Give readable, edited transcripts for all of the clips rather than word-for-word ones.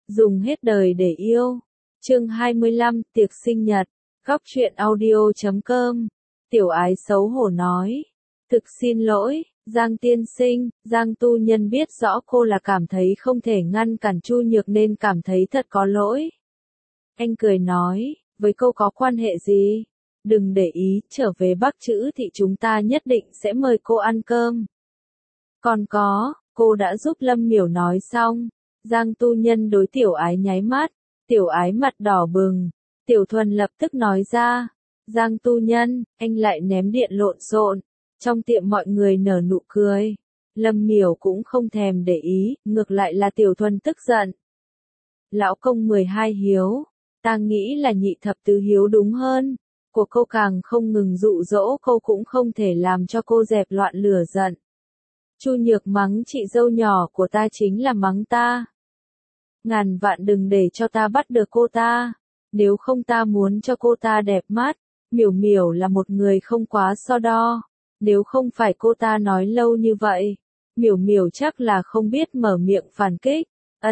Dùng hết đời để yêu. Chương 25, tiệc sinh nhật. Góc truyện audio.com. Tiểu Ái xấu hổ nói. Thực xin lỗi, Giang tiên sinh. Giang tu nhân biết rõ cô là cảm thấy không thể ngăn cản Chu Nhược nên cảm thấy thật có lỗi. Anh cười nói, với cô có quan hệ gì? Đừng để ý, trở về Bắc Trữ Thị chúng ta nhất định sẽ mời cô ăn cơm. Còn có, cô đã giúp Lâm Miểu nói xong. Giang tu nhân đối Tiểu Ái nháy mắt. Tiểu Ái mặt đỏ bừng. Tiểu Thuần lập tức nói ra. Giang tu nhân, anh lại ném điện lộn xộn. Trong tiệm mọi người nở nụ cười. Lâm Miểu cũng không thèm để ý, ngược lại là Tiểu Thuần tức giận. Lão công 12 hiếu. Ta nghĩ là nhị thập tứ hiếu đúng hơn. Của cô càng không ngừng dụ dỗ cô cũng không thể làm cho cô dẹp loạn lửa giận. Chu Nhược mắng chị dâu nhỏ của ta chính là mắng ta. Ngàn vạn đừng để cho ta bắt được cô ta. Nếu không ta muốn cho cô ta đẹp mắt. Miểu Miểu là một người không quá so đo. Nếu không phải cô ta nói lâu như vậy, Miểu Miểu chắc là không biết mở miệng phản kích.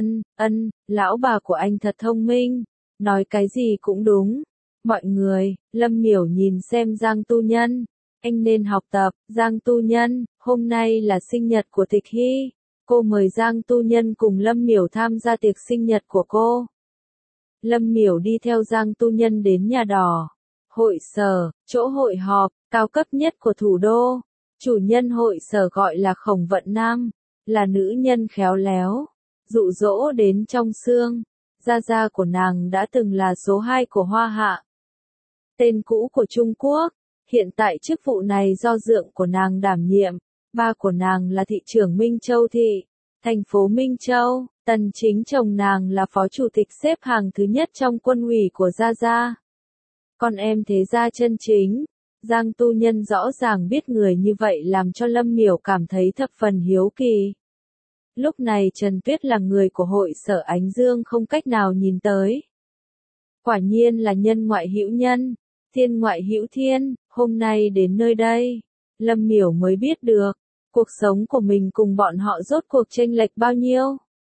Lão bà của anh thật thông minh. Nói cái gì cũng đúng. Mọi người, Lâm Miểu nhìn xem Giang tu nhân. Anh nên học tập. Giang tu nhân, hôm nay là sinh nhật của Tịch Hy. Cô mời Giang tu nhân cùng Lâm Miểu tham gia tiệc sinh nhật của cô. Lâm Miểu đi theo Giang tu nhân đến nhà đỏ. Hội sở, chỗ hội họp, cao cấp nhất của thủ đô. Chủ nhân hội sở gọi là Khổng Vận Nam, là nữ nhân khéo léo, dụ dỗ đến trong xương. Gia gia của nàng đã từng là số 2 của Hoa Hạ. Tên cũ của Trung Quốc, hiện tại chức vụ này do dượng của nàng đảm nhiệm. Ba của nàng là thị trưởng Minh Châu Thị, thành phố Minh Châu. Tần chính chồng nàng là phó chủ tịch xếp hàng thứ nhất trong quân ủy của Gia Gia. Con em thế gia chân chính. Giang tu nhân rõ ràng biết người như vậy làm cho Lâm Miểu cảm thấy thập phần hiếu kỳ. Lúc này Trần Tuyết là người của hội sở Ánh Dương không cách nào nhìn tới. Quả nhiên là nhân ngoại hữu nhân, thiên ngoại hữu thiên. Hôm nay đến nơi đây, Lâm Miểu mới biết được, cuộc sống của mình cùng bọn họ rốt cuộc chênh lệch bao nhiêu.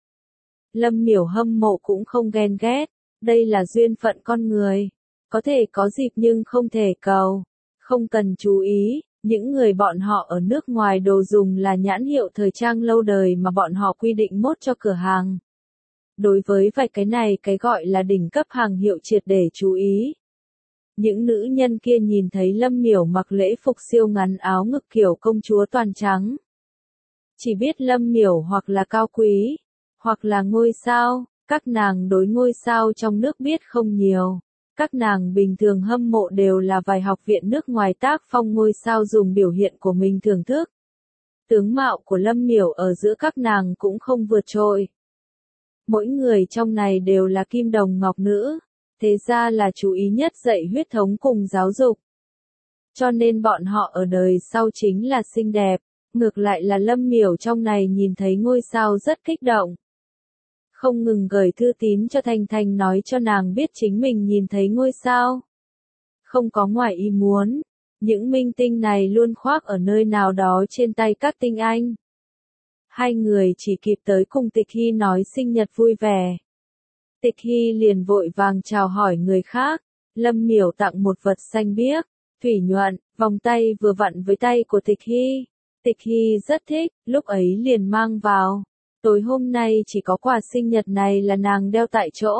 Lâm Miểu hâm mộ cũng không ghen ghét, đây là duyên phận con người. Có thể có dịp nhưng không thể cầu. Không cần chú ý, những người bọn họ ở nước ngoài đồ dùng là nhãn hiệu thời trang lâu đời mà bọn họ quy định mốt cho cửa hàng. Đối với vài cái này cái gọi là đỉnh cấp hàng hiệu triệt để chú ý. Những nữ nhân kia nhìn thấy Lâm Miểu mặc lễ phục siêu ngắn áo ngực kiểu công chúa toàn trắng. Chỉ biết Lâm Miểu hoặc là cao quý, hoặc là ngôi sao, các nàng đối ngôi sao trong nước biết không nhiều. Các nàng bình thường hâm mộ đều là vài học viện nước ngoài tác phong ngôi sao dùng biểu hiện của mình thưởng thức. Tướng mạo của Lâm Miểu ở giữa các nàng cũng không vượt trội. Mỗi người trong này đều là kim đồng ngọc nữ, thế ra là chú ý nhất dạy huyết thống cùng giáo dục. Cho nên bọn họ ở đời sau chính là xinh đẹp, ngược lại là Lâm Miểu trong này nhìn thấy ngôi sao rất kích động. Không ngừng gửi thư tín cho Thành Thành nói cho nàng biết chính mình nhìn thấy ngôi sao. Không có ngoài ý muốn, những minh tinh này luôn khoác ở nơi nào đó trên tay các tinh anh. Hai người chỉ kịp tới cùng Tịch Hy nói sinh nhật vui vẻ. Tịch Hy liền vội vàng chào hỏi người khác. Lâm Miểu tặng một vật xanh biếc, thủy nhuận, vòng tay vừa vặn với tay của Tịch Hy. Tịch Hy rất thích, lúc ấy liền mang vào. Tối hôm nay chỉ có quà sinh nhật này là nàng đeo tại chỗ.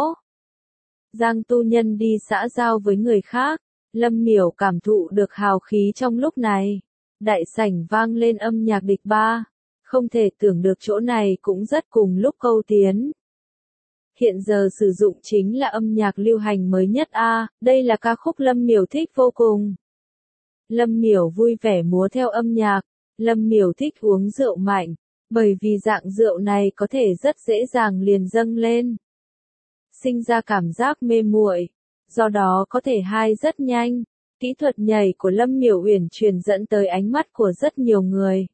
Giang tu nhân đi xã giao với người khác. Lâm Miểu cảm thụ được hào khí trong lúc này. Đại sảnh vang lên âm nhạc địch ba. Không thể tưởng được chỗ này cũng rất cùng lúc câu tiến. Hiện giờ sử dụng chính là âm nhạc lưu hành mới nhất đây là ca khúc Lâm Miểu thích vô cùng. Lâm Miểu vui vẻ múa theo âm nhạc. Lâm Miểu thích uống rượu mạnh, bởi vì dạng rượu này có thể rất dễ dàng liền dâng lên. Sinh ra cảm giác mê muội, do đó có thể hai rất nhanh. Kỹ thuật nhảy của Lâm Miểu uyển chuyển dẫn tới ánh mắt của rất nhiều người.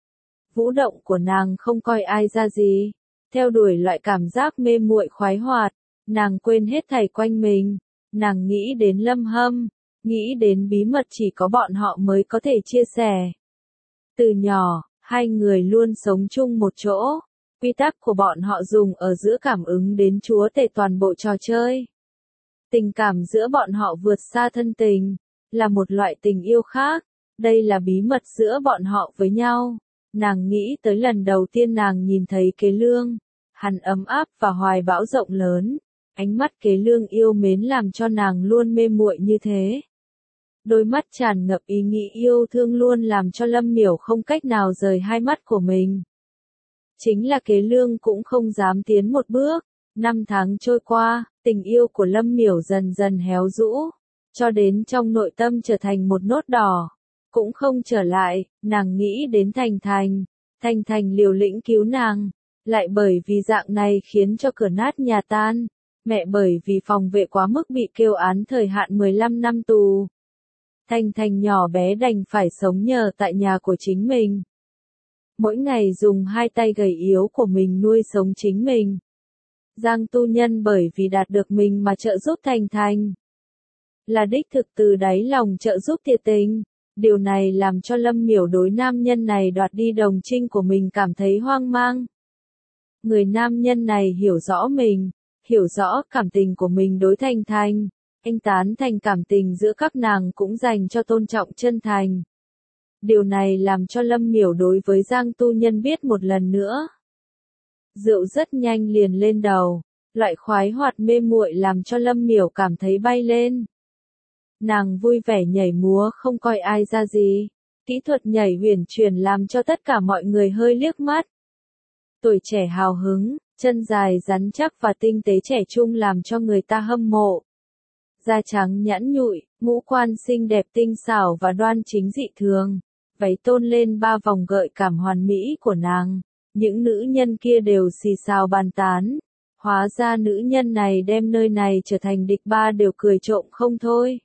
Vũ động của nàng không coi ai ra gì. Theo đuổi loại cảm giác mê muội khoái hoạt, nàng quên hết thảy quanh mình. Nàng nghĩ đến Lâm Hâm, nghĩ đến bí mật chỉ có bọn họ mới có thể chia sẻ. Từ nhỏ, hai người luôn sống chung một chỗ. Quy tắc của bọn họ dùng ở giữa cảm ứng đến chúa tể toàn bộ trò chơi. Tình cảm giữa bọn họ vượt xa thân tình, là một loại tình yêu khác. Đây là bí mật giữa bọn họ với nhau. Nàng nghĩ tới lần đầu tiên nàng nhìn thấy Kế Lương. Hắn ấm áp và hoài bão rộng lớn. Ánh mắt Kế Lương yêu mến làm cho nàng luôn mê muội như thế. Đôi mắt tràn ngập ý nghĩ yêu thương luôn làm cho Lâm Miểu không cách nào rời hai mắt của mình. Chính là Kế Lương cũng không dám tiến một bước. 5 tháng trôi qua, tình yêu của Lâm Miểu dần dần héo rũ, cho đến trong nội tâm trở thành một nốt đỏ. Cũng không trở lại, nàng nghĩ đến Thành Thành. Thành Thành liều lĩnh cứu nàng, lại bởi vì dạng này khiến cho cửa nát nhà tan. Mẹ bởi vì phòng vệ quá mức bị kêu án thời hạn 15 năm tù. Thành Thành nhỏ bé đành phải sống nhờ tại nhà của chính mình. Mỗi ngày dùng hai tay gầy yếu của mình nuôi sống chính mình. Giang tu nhân bởi vì đạt được mình mà trợ giúp Thành Thành. Là đích thực từ đáy lòng trợ giúp thiệt tình. Điều này làm cho Lâm Miểu đối nam nhân này đoạt đi đồng trinh của mình cảm thấy hoang mang. Người nam nhân này hiểu rõ mình, hiểu rõ cảm tình của mình đối Thành Thành. Anh tán thành cảm tình giữa các nàng cũng dành cho tôn trọng chân thành. Điều này làm cho Lâm Miểu đối với Giang tu nhân biết một lần nữa. Rượu rất nhanh liền lên đầu, loại khoái hoạt mê muội làm cho Lâm Miểu cảm thấy bay lên. Nàng vui vẻ nhảy múa không coi ai ra gì, kỹ thuật nhảy huyền chuyển làm cho tất cả mọi người hơi liếc mắt. Tuổi trẻ hào hứng, chân dài rắn chắc và tinh tế trẻ trung làm cho người ta hâm mộ. Da trắng nhẵn nhụi, ngũ quan xinh đẹp tinh xảo và đoan chính dị thường, váy tôn lên 3 vòng gợi cảm hoàn mỹ của nàng. Những nữ nhân kia đều xì xào bàn tán. Hóa ra nữ nhân này đem nơi này trở thành địch ba đều cười trộm không thôi.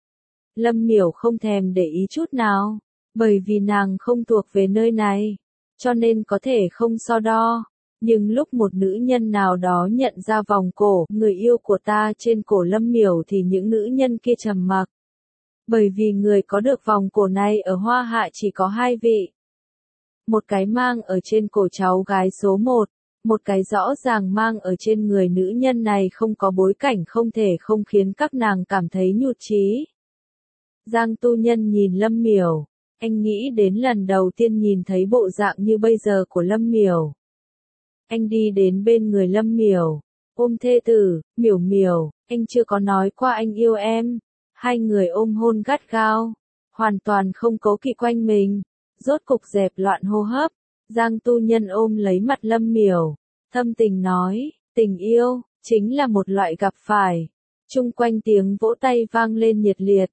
Lâm Miểu không thèm để ý chút nào, bởi vì nàng không thuộc về nơi này, cho nên có thể không so đo. Nhưng lúc một nữ nhân nào đó nhận ra vòng cổ người yêu của ta trên cổ Lâm Miểu thì những nữ nhân kia trầm mặc. Bởi vì người có được vòng cổ này ở Hoa Hạ chỉ có 2 vị. Một cái mang ở trên cổ cháu gái số 1, một cái rõ ràng mang ở trên người nữ nhân này không có bối cảnh không thể không khiến các nàng cảm thấy nhụt chí. Giang tu nhân nhìn Lâm Miểu, anh nghĩ đến lần đầu tiên nhìn thấy bộ dạng như bây giờ của Lâm Miểu. Anh đi đến bên người Lâm Miểu, ôm thê tử, Miểu Miểu, anh chưa có nói qua anh yêu em. Hai người ôm hôn gắt gao, hoàn toàn không cố kỵ quanh mình. Rốt cục dẹp loạn hô hấp, Giang tu nhân ôm lấy mặt Lâm Miểu, thâm tình nói, tình yêu, chính là một loại gặp phải. Chung quanh tiếng vỗ tay vang lên nhiệt liệt,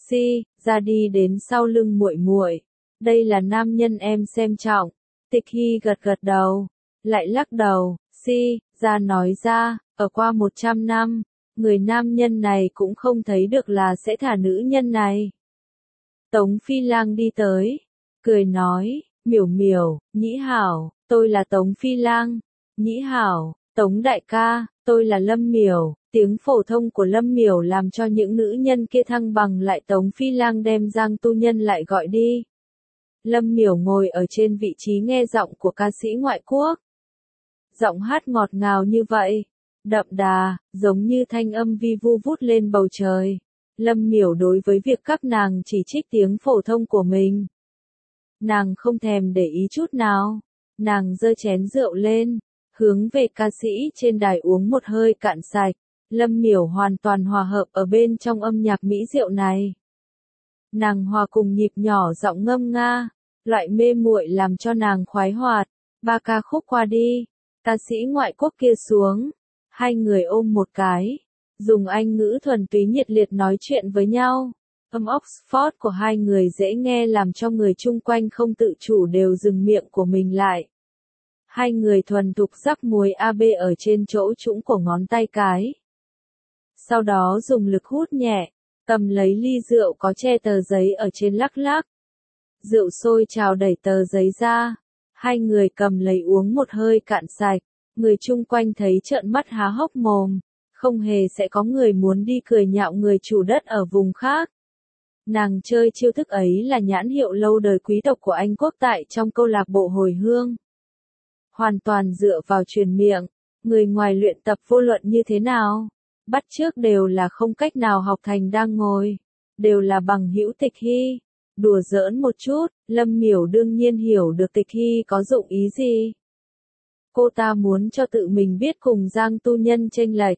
ra đi đến sau lưng muội muội. Đây là nam nhân em xem trọng. Tịch Hy gật gật đầu, lại lắc đầu, ra nói ra, ở qua 100 năm, người nam nhân này cũng không thấy được là sẽ thả nữ nhân này. Tống Phi Lang đi tới, cười nói, Miểu Miểu, Nhĩ Hảo, tôi là Tống Phi Lang. Nhĩ Hảo, Tống đại ca, tôi là Lâm Miểu. Tiếng phổ thông của Lâm Miểu làm cho những nữ nhân kia thăng bằng lại. Tống Phi Lang đem Giang tu nhân lại gọi đi. Lâm Miểu ngồi ở trên vị trí nghe giọng của ca sĩ ngoại quốc. Giọng hát ngọt ngào như vậy, đậm đà, giống như thanh âm vi vu vút lên bầu trời. Lâm Miểu đối với việc các nàng chỉ trích tiếng phổ thông của mình, nàng không thèm để ý chút nào. Nàng giơ chén rượu lên, hướng về ca sĩ trên đài uống một hơi cạn sạch. Lâm Miểu hoàn toàn hòa hợp ở bên trong âm nhạc mỹ diệu này. Nàng hòa cùng nhịp nhỏ giọng ngâm nga, loại mê muội làm cho nàng khoái hoạt. 3 ca khúc qua đi, ca sĩ ngoại quốc kia xuống, hai người ôm một cái, dùng Anh ngữ thuần túy nhiệt liệt nói chuyện với nhau. Âm Oxford của hai người dễ nghe làm cho người chung quanh không tự chủ đều dừng miệng của mình lại. Hai người thuần thục rắc muối AB ở trên chỗ trũng của ngón tay cái. Sau đó dùng lực hút nhẹ, cầm lấy ly rượu có che tờ giấy ở trên lắc lắc. Rượu sôi trào đẩy tờ giấy ra, hai người cầm lấy uống một hơi cạn sạch. Người chung quanh thấy trợn mắt há hốc mồm, không hề sẽ có người muốn đi cười nhạo người chủ đất ở vùng khác. Nàng chơi chiêu thức ấy là nhãn hiệu lâu đời quý tộc của Anh quốc tại trong câu lạc bộ hồi hương. hoàn toàn dựa vào truyền miệng, người ngoài luyện tập vô luận như thế nào, bắt chước đều là không cách nào học thành đang ngồi, đều là bằng hữu Tịch Hy. Đùa giỡn một chút, Lâm Miểu đương nhiên hiểu được Tịch Hy có dụng ý gì. Cô ta muốn cho tự mình biết cùng Giang tu nhân chênh lệch.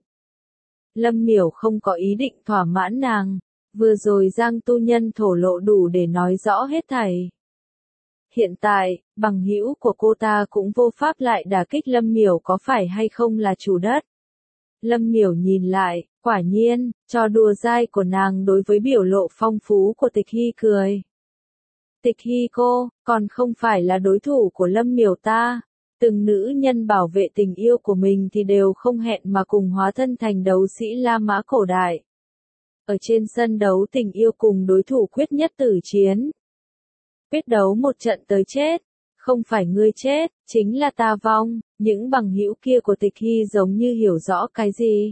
Lâm Miểu không có ý định thỏa mãn nàng, vừa rồi Giang tu nhân thổ lộ đủ để nói rõ hết thảy. Hiện tại, bằng hữu của cô ta cũng vô pháp lại đả kích Lâm Miểu có phải hay không là chủ đất. Lâm Miểu nhìn lại, quả nhiên, trò đùa dai của nàng đối với biểu lộ phong phú của Tịch Hy cười. Tịch Hy cô, còn không phải là đối thủ của Lâm Miểu ta. Từng nữ nhân bảo vệ tình yêu của mình thì đều không hẹn mà cùng hóa thân thành đấu sĩ La Mã cổ đại. Ở trên sân đấu tình yêu cùng đối thủ quyết nhất tử chiến. Quyết đấu một trận tới chết. Không phải ngươi chết, chính là ta vong. Những bằng hữu kia của Tịch Hy giống như hiểu rõ cái gì.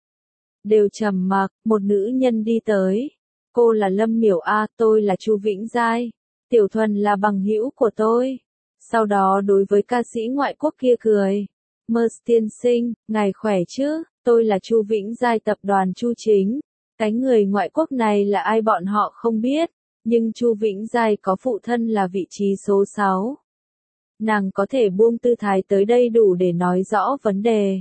Đều trầm mặc, một nữ nhân đi tới. Cô là Lâm Miểu A, tôi là Chu Vĩnh Giai. Tiểu Thuần là bằng hữu của tôi. Sau đó đối với ca sĩ ngoại quốc kia cười. Mơ tiên sinh, ngài khỏe chứ, tôi là Chu Vĩnh Giai tập đoàn Chu Chính. Cái người ngoại quốc này là ai bọn họ không biết, nhưng Chu Vĩnh Giai có phụ thân là vị trí số 6. Nàng có thể buông tư thái tới đây đủ để nói rõ vấn đề.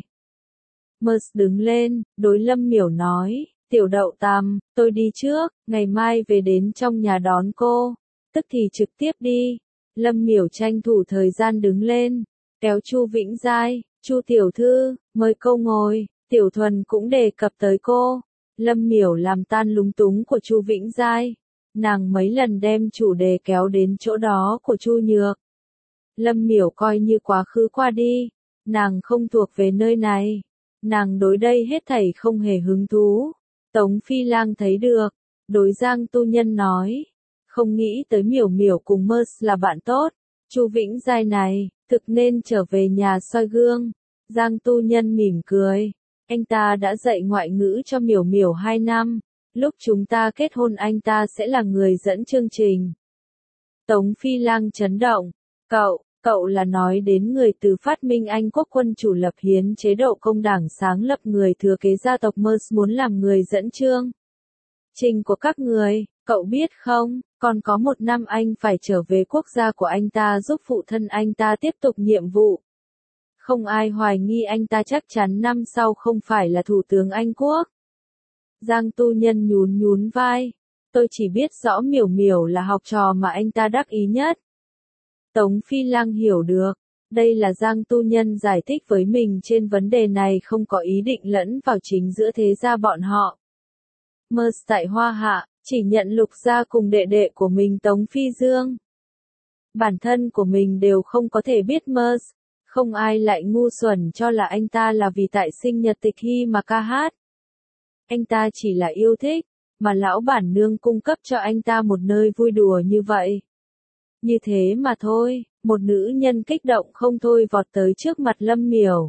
Mơ đứng lên, đối Lâm Miểu nói, tiểu đậu tam, tôi đi trước, ngày mai về đến trong nhà đón cô, tức thì trực tiếp đi. Lâm Miểu tranh thủ thời gian đứng lên, kéo Chu Vĩnh Giai, Chu tiểu thư, mời cô ngồi, Tiểu Thuần cũng đề cập tới cô. Lâm Miểu làm tan lúng túng của Chu Vĩnh Giai, nàng mấy lần đem chủ đề kéo đến chỗ đó của Chu Nhược. Lâm Miểu coi như quá khứ qua đi, nàng không thuộc về nơi này, nàng đối đây hết thảy không hề hứng thú. Tống Phi Lang thấy được, đối Giang tu nhân nói. Không nghĩ tới Miểu Miểu cùng Mơ là bạn tốt. Chu Vĩnh Giai này, thực nên trở về nhà soi gương. Giang tu nhân mỉm cười. Anh ta đã dạy ngoại ngữ cho Miểu Miểu 2 năm. Lúc chúng ta kết hôn anh ta sẽ là người dẫn chương trình. Tống Phi Lang chấn động. Cậu là nói đến người từ phát minh Anh quốc quân chủ lập hiến chế độ công đảng sáng lập người thừa kế gia tộc Mơ muốn làm người dẫn chương trình của các người. Cậu biết không, còn có 1 năm anh phải trở về quốc gia của anh ta giúp phụ thân anh ta tiếp tục nhiệm vụ. Không ai hoài nghi anh ta chắc chắn năm sau không phải là thủ tướng Anh quốc. Giang tu nhân nhún vai. Tôi chỉ biết rõ Miểu Miểu là học trò mà anh ta đắc ý nhất. Tống Phi Lang hiểu được. Đây là Giang tu nhân giải thích với mình trên vấn đề này không có ý định lẫn vào chính giữa thế gia bọn họ. Mơ tại Hoa Hạ, chỉ nhận Lục gia cùng đệ đệ của mình Tống Phi Dương. Bản thân của mình đều không có thể biết Mơ. Không ai lại ngu xuẩn cho là anh ta là vì tại sinh nhật Tịch Hy mà ca hát. Anh ta chỉ là yêu thích, mà lão bản nương cung cấp cho anh ta một nơi vui đùa như vậy. Như thế mà thôi, một nữ nhân kích động không thôi vọt tới trước mặt Lâm Miểu.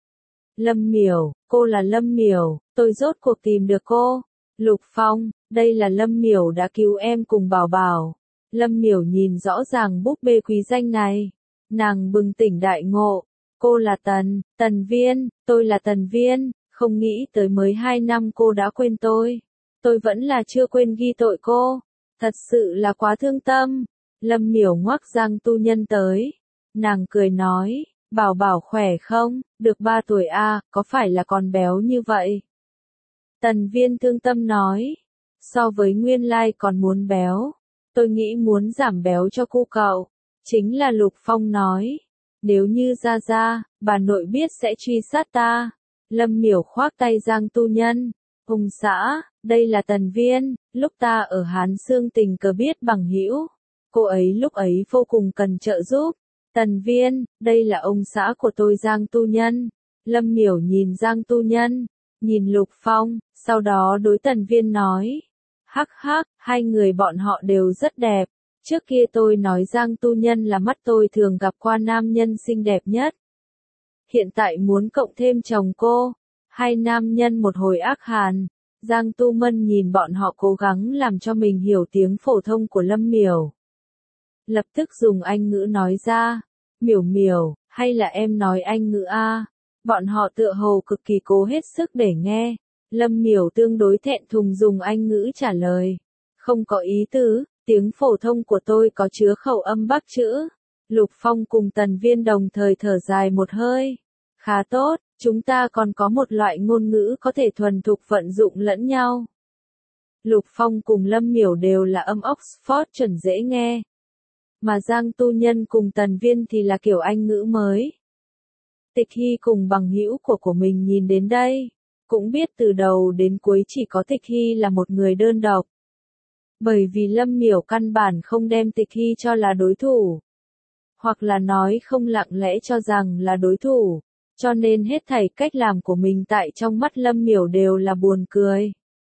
Lâm Miểu, cô là Lâm Miểu, tôi rốt cuộc tìm được cô. Lục Phong, đây là Lâm Miểu đã cứu em cùng Bảo Bảo. Lâm Miểu nhìn rõ ràng búp bê quý danh này. Nàng bừng tỉnh đại ngộ. Cô là Tần Viên, tôi là Tần Viên, không nghĩ tới mới 2 năm cô đã quên tôi. Tôi vẫn là chưa quên ghi tội cô. Thật sự là quá thương tâm. Lâm Miểu ngoắc Giang tu nhân tới. Nàng cười nói, Bảo Bảo khỏe không, được 3 tuổi a, có phải là còn béo như vậy? Tần Viên thương tâm nói, so với nguyên lai còn muốn béo. Tôi nghĩ muốn giảm béo cho cô cậu. Chính là Lục Phong nói, nếu như ra, bà nội biết sẽ truy sát ta. Lâm Miểu khoác tay Giang tu nhân. Hùng xã, đây là Tần Viên, lúc ta ở Hán Xương tình cờ biết bằng hữu. Cô ấy lúc ấy vô cùng cần trợ giúp. Tần Viên, đây là ông xã của tôi Giang tu nhân. Lâm Miểu nhìn Giang tu nhân, nhìn Lục Phong, sau đó đối Tần Viên nói. Hắc hắc, 2 người bọn họ đều rất đẹp. Trước kia tôi nói Giang tu nhân là mắt tôi thường gặp qua nam nhân xinh đẹp nhất. Hiện tại muốn cộng thêm chồng cô. 2 nam nhân một hồi ác hàn. Giang tu mân nhìn bọn họ cố gắng làm cho mình hiểu tiếng phổ thông của Lâm Miểu. Lập tức dùng Anh ngữ nói ra. Miểu Miểu, Hay là em nói Anh ngữ a? Bọn họ tựa hồ cực kỳ cố hết sức để nghe. Lâm Miểu tương đối thẹn thùng dùng Anh ngữ trả lời. Không có ý tứ, tiếng phổ thông của tôi có chứa khẩu âm Bắc chữ. Lục Phong cùng Tần Viên đồng thời thở dài một hơi. Khá tốt, chúng ta còn có một loại ngôn ngữ có thể thuần thục vận dụng lẫn nhau. Lục Phong cùng Lâm Miểu đều là âm Oxford chuẩn dễ nghe. Mà Giang Tu Nhân cùng Tần Viên thì là kiểu Anh ngữ mới. Tịch Hy cùng bằng hữu của mình nhìn đến đây, cũng biết từ đầu đến cuối chỉ có Tịch Hy là một người đơn độc. Bởi vì Lâm Miểu căn bản không đem Tịch Hy cho là đối thủ. Hoặc là nói không lặng lẽ cho rằng là đối thủ, cho nên hết thảy cách làm của mình tại trong mắt Lâm Miểu đều là buồn cười.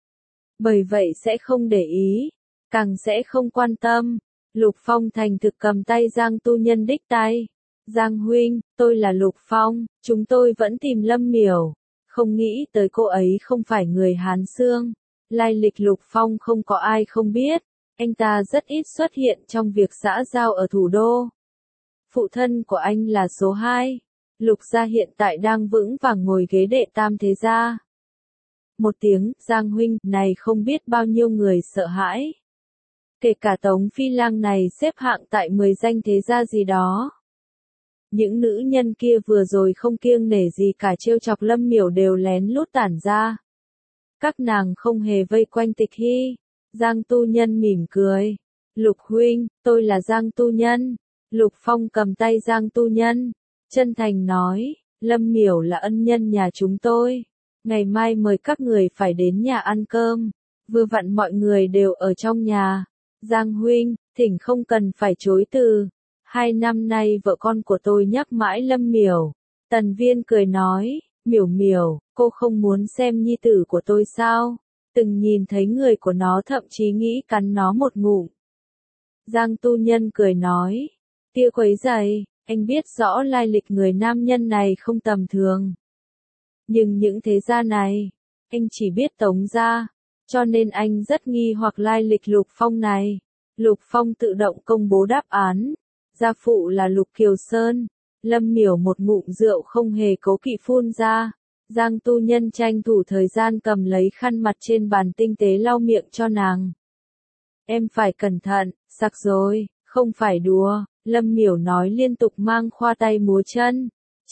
Bởi vậy sẽ không để ý, càng sẽ không quan tâm. Lục Phong thành thực cầm tay Giang Tu Nhân đích tay. Giang huynh, tôi là Lục Phong, chúng tôi vẫn tìm Lâm Miểu. Không nghĩ tới cô ấy không phải người Hán Xương. Lai lịch Lục Phong không có ai không biết. Anh ta rất ít xuất hiện trong việc xã giao ở thủ đô. Phụ thân của anh là số 2. Lục gia hiện tại đang vững vàng ngồi ghế đệ tam thế gia. Một tiếng, Giang huynh, này không biết bao nhiêu người sợ hãi. Kể cả Tống Phi Lang này xếp hạng tại 10 danh thế gia gì đó. Những nữ nhân kia vừa rồi không kiêng nể gì cả trêu chọc Lâm Miểu đều lén lút tản ra. Các nàng không hề vây quanh Tịch Hy. Giang Tu Nhân mỉm cười. Lục huynh, tôi là Giang Tu Nhân. Lục Phong cầm tay Giang Tu Nhân, chân thành nói, Lâm Miểu là ân nhân nhà chúng tôi. Ngày mai mời các người phải đến nhà ăn cơm. Vừa vặn mọi người đều ở trong nhà. Giang huynh, thỉnh không cần phải chối từ. 2 năm nay vợ con của tôi nhắc mãi Lâm Miểu. Tần Viên cười nói, Miểu Miểu, cô không muốn xem nhi tử của tôi sao? Từng nhìn thấy người của nó thậm chí nghĩ cắn nó một ngụm. Giang Tu Nhân cười nói, tia quấy giày, anh biết rõ lai lịch người nam nhân này không tầm thường. Nhưng những thế gia này, anh chỉ biết Tống gia, cho nên anh rất nghi hoặc lai lịch Lục Phong này. Lục Phong tự động công bố đáp án. Gia phụ là Lục Kiều Sơn. Lâm Miểu một ngụm rượu không hề cố kỵ phun ra. Giang Tu Nhân tranh thủ thời gian cầm lấy khăn mặt trên bàn tinh tế lau miệng cho nàng. Em phải cẩn thận, sặc rồi, không phải đùa. Lâm Miểu nói liên tục mang khoa tay múa chân.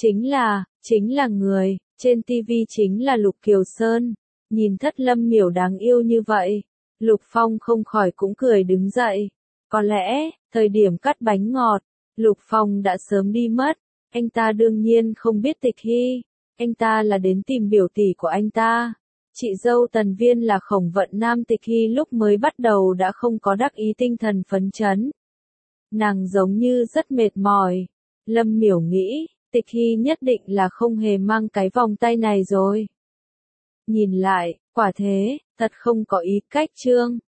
Chính là người, trên TV chính là Lục Kiều Sơn. Nhìn thất Lâm Miểu đáng yêu như vậy. Lục Phong không khỏi cũng cười đứng dậy. Có lẽ, thời điểm cắt bánh ngọt, Lục Phong đã sớm đi mất. Anh ta đương nhiên không biết Tịch Hy. Anh ta là đến tìm biểu tỷ của anh ta. Chị dâu Tần Viên là Khổng Vận Nam. Tịch Hy lúc mới bắt đầu đã không có đắc ý tinh thần phấn chấn. Nàng giống như rất mệt mỏi. Lâm Miểu nghĩ, Tịch Hy nhất định là không hề mang cái vòng tay này rồi. Nhìn lại, quả thế, thật không có ý cách trương.